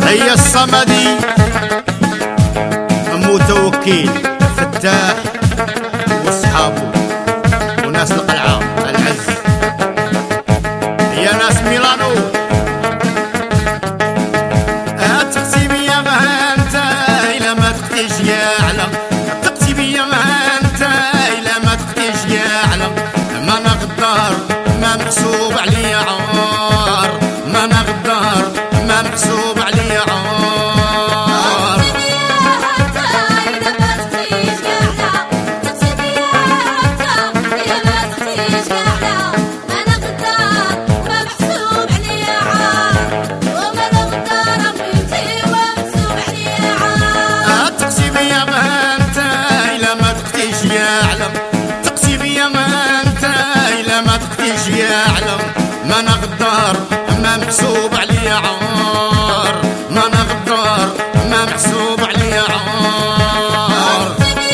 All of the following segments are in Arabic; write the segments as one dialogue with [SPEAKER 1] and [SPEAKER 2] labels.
[SPEAKER 1] هيا الصمدي متوكل فتاح واصحابه وناس القلعه العز. هيا ناس ميلانو تقسي بيا انت الا ما تقتيش يا علم، تقسي بيا انت الا ما تقتيش يا علم. ما انا غدار ما محسوب عليا عار، ما انا غدار ما محسوب عليا عار. ما انا غدار ما محسوب عليا عار، ما انا غدار ما محسوب عليا عار.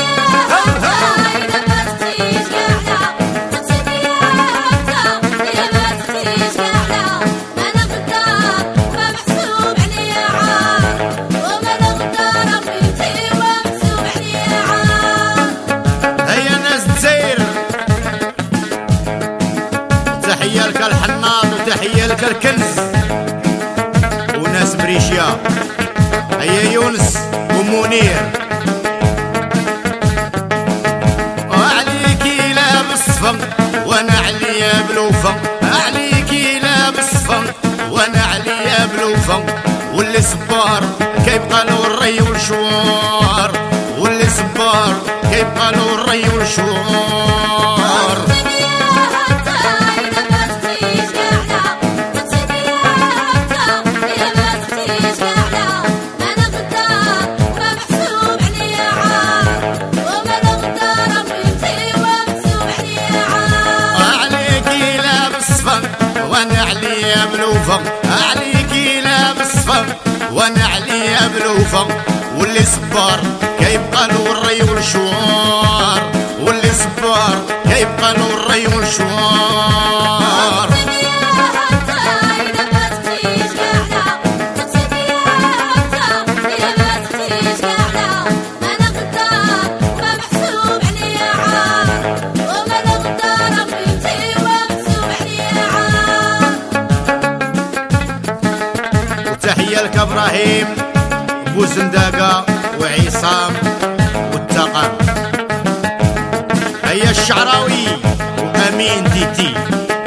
[SPEAKER 1] هيا ناس تسير تحية لك الحناط وتحية لك الكنز وناس بريشيا. هيا يونس ومنير وعليكي لابس صفن وانا عليا بلوفة، عليكي لابس صفن وانا عليا بلوفة. واللي صبار كيبقى له الري والشوار، واللي صبار كيبقى له الري والشوار. وانا عليا بلوفة، عليكي لابس صفر وانا عليا بلوفة. واللي صبار كيبقى له الري والشوار، واللي صبار كيبقى له الري والشوار. تحية لك ابراهيم بوزنداقة وعصام والتقر. هيا الشعراوي وامين تيتي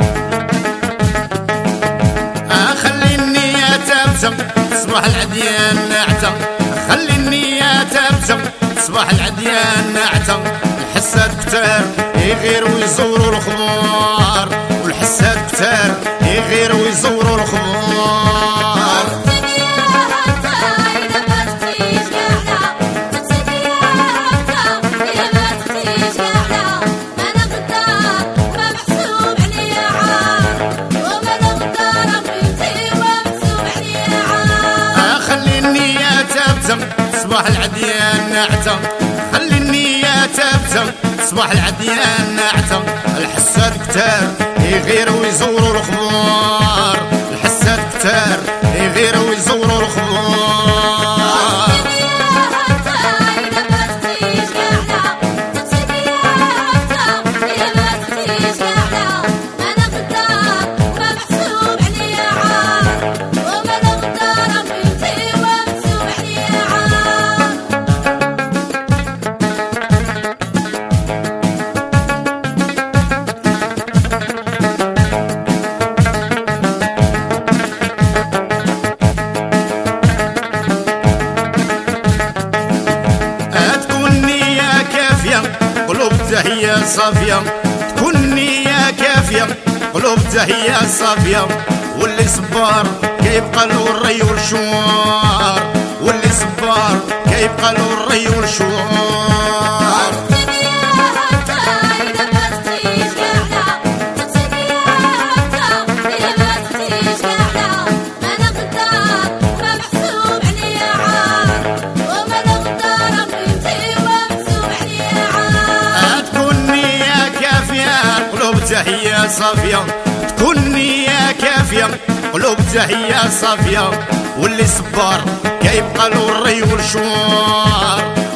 [SPEAKER 1] خلي النية تبزم تصبح العديان ناعتة، خلي النية تبزم تصبح العديان ناعتة. الحساد كتار يغير ويزوروا الخمار، والحساد كتار يغير ويزوروا الخمار. تصبح العديان ناعتة، خلي النية تبزم تصبح العديان ناعتة. الحساد كتار يغير ويزوروا الخمار، الحساد كتار يغير ويزوروا الخمار. تحية صافية تكون نية كافية، قلوب تحية صافية. واللي صبار كيبقى له الري والشوار، واللي صبار كيبقى له الري والشوار. تحية صافية تكون نية كافية، قلوب له بتحية صافية، واللي صبر كيبقى له الري والشوار.